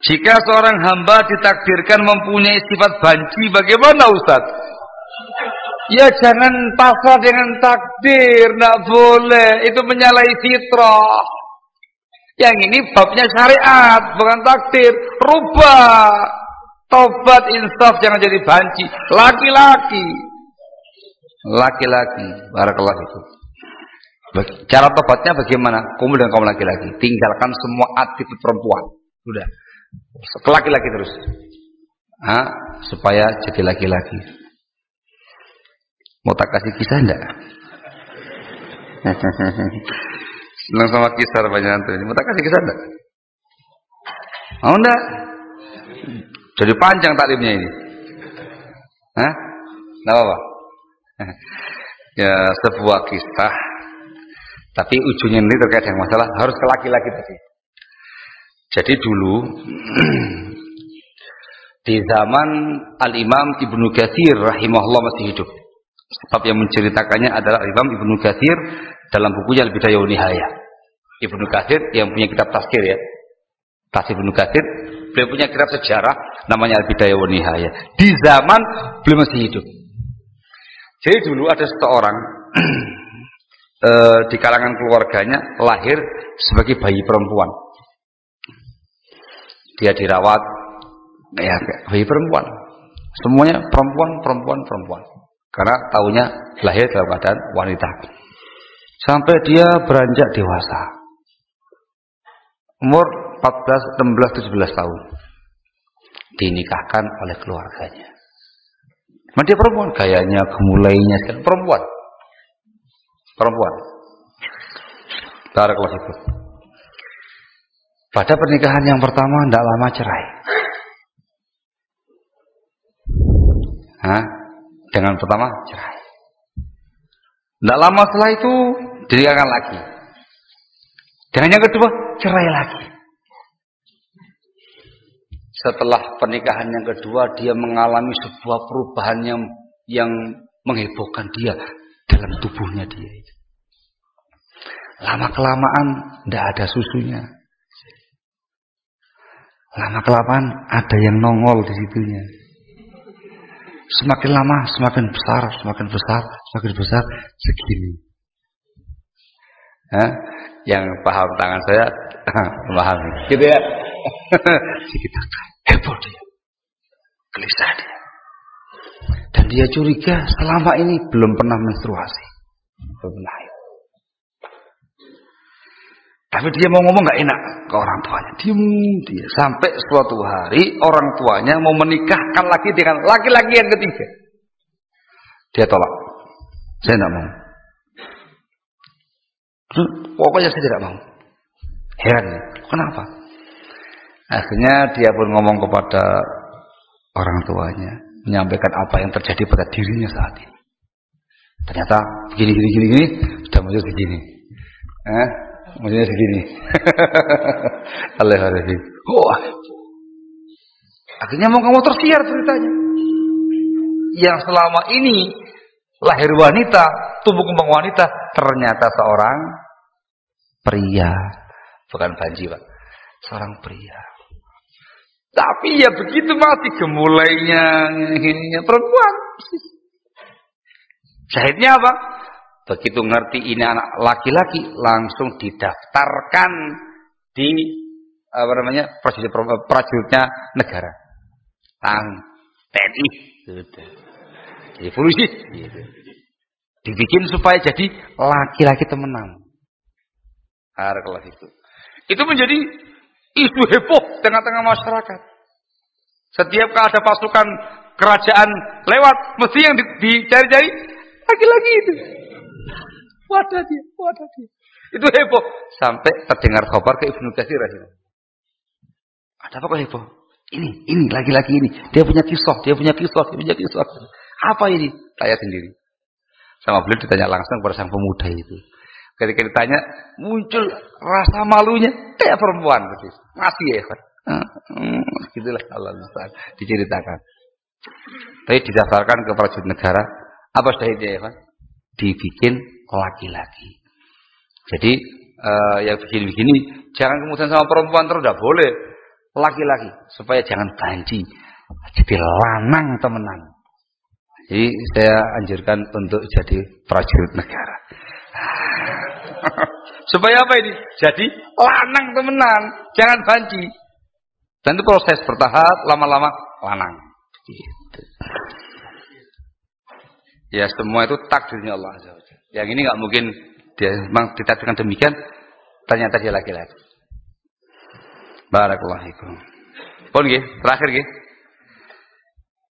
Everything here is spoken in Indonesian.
Jika seorang hamba ditakdirkan mempunyai sifat banci, bagaimana Ustaz? Ya jangan pasrah dengan takdir, tidak boleh. Itu menyalahi fitrah. Yang ini babnya syariat, bukan takdir. Rubah, tobat, insaf, jangan jadi banci. Laki-laki, barakallahu itu. Cara tobatnya bagaimana? Kumpul dengan kaum laki-laki, tinggalkan semua atribut perempuan. Sudah, ke laki-laki terus, supaya jadi laki-laki. Mau tak kasih kisah enggak? Senang sama kisah banyak tuh. Mau tak kasih kisah enggak? Mau enggak? Jadi panjang taklimnya ini. Enggak apa-apa. Ya sebuah kisah. Tapi ujungnya ini terkait dengan masalah harus ke laki-laki tadi. Jadi dulu di zaman Al-Imam Ibnu Katsir rahimahullah masih hidup. Sebab yang menceritakannya adalah Imam Ibnu Katsir dalam bukunya Al-Bidayah wa Nihayah. Ibnu Katsir yang punya kitab tafsir ya. Tafsir Ibnu Katsir, beliau punya kitab sejarah namanya Al-Bidayah wa Nihayah. Di zaman beliau masih hidup. Jadi dulu ada seseorang di kalangan keluarganya lahir sebagai bayi perempuan. Dia dirawat ya bayi perempuan. Semuanya perempuan. Karena tahunya lahir dalam keadaan wanita. Sampai dia beranjak dewasa. Umur 14, 16, 17 tahun. Dinikahkan oleh keluarganya. Nah, dia perempuan, gayanya, gemulainya sekali perempuan. Barakallahu fikum. Pada pernikahan yang pertama tidak lama cerai. Dengan pertama cerai. Tidak lama setelah itu dinikahkan lagi. Dengan yang kedua cerai lagi. Setelah pernikahan yang kedua dia mengalami sebuah perubahan yang menghebohkan dia dalam tubuhnya dia. Lama kelamaan tidak ada susunya. Lama kelamaan ada yang nongol di situnya. Semakin lama semakin besar segini. Yang paham tangan saya paham gitu ya. Kita heboh dia, gelisah dia, dan dia curiga selama ini belum pernah menstruasi, belum pernah haid. Tapi dia mau ngomong nggak enak ke orang tuanya, dia sampai suatu hari orang tuanya mau menikahkan lagi dengan laki-laki yang ketiga. Dia tolak, saya tidak mau. Pokoknya saya tidak mau. Heran, kenapa? Akhirnya dia pun ngomong kepada orang tuanya, menyampaikan apa yang terjadi pada dirinya saat ini. Ternyata begini, sudah muncul begini. Munculnya segini. Alhamdulillah. Akhirnya mau kamu tersiar ceritanya. Yang selama ini lahir wanita, tumbuh kembang wanita, ternyata seorang pria, bukan banji Pak, seorang pria. Tapi ya begitu masih gemulainya, ininya perempuan. Syahidnya apa? Begitu ngerti ini anak laki-laki, langsung didaftarkan di prajuritnya negara, TNI, jadi polisi. Gitu. Dibikin supaya jadi laki-laki temenan. Kalau itu menjadi isu heboh tengah-tengah masyarakat. Setiap ada pasukan kerajaan lewat, mesti yang dicari-cari laki-laki itu. Wadah dia. Itu heboh sampai terdengar kabar ke Ibnu Katsir. Ada apa kok heboh? Ini laki-laki ini. Dia punya kisah. Apa ini? Tanya sendiri. Sama beliau ditanya langsung kepada sang pemuda itu. Ketika ditanya, muncul rasa malunya kayak perempuan. Masih ya, Pak. Gitulah Allah diceritakan. Tapi didaftarkan ke prajurit negara. Apa syahidnya ya, Pak? Dibikin laki-laki. Jadi yang begini-begini jangan kemudian sama perempuan terus, tidak boleh. laki-laki supaya jangan banci. Jadi lanang temenan. Jadi saya anjurkan untuk jadi prajurit negara. Supaya apa ini? Jadi lanang temenan, jangan banci. Dan itu proses bertahap, lama-lama lanang. Gitu. Ya semua itu takdirnya Allah Azza wa Jalla. Yang ini nggak mungkin dia memang ditakdirkan demikian, ternyata dia laki-laki. Barakallahu fikum. Pun nggih, terakhir nggih.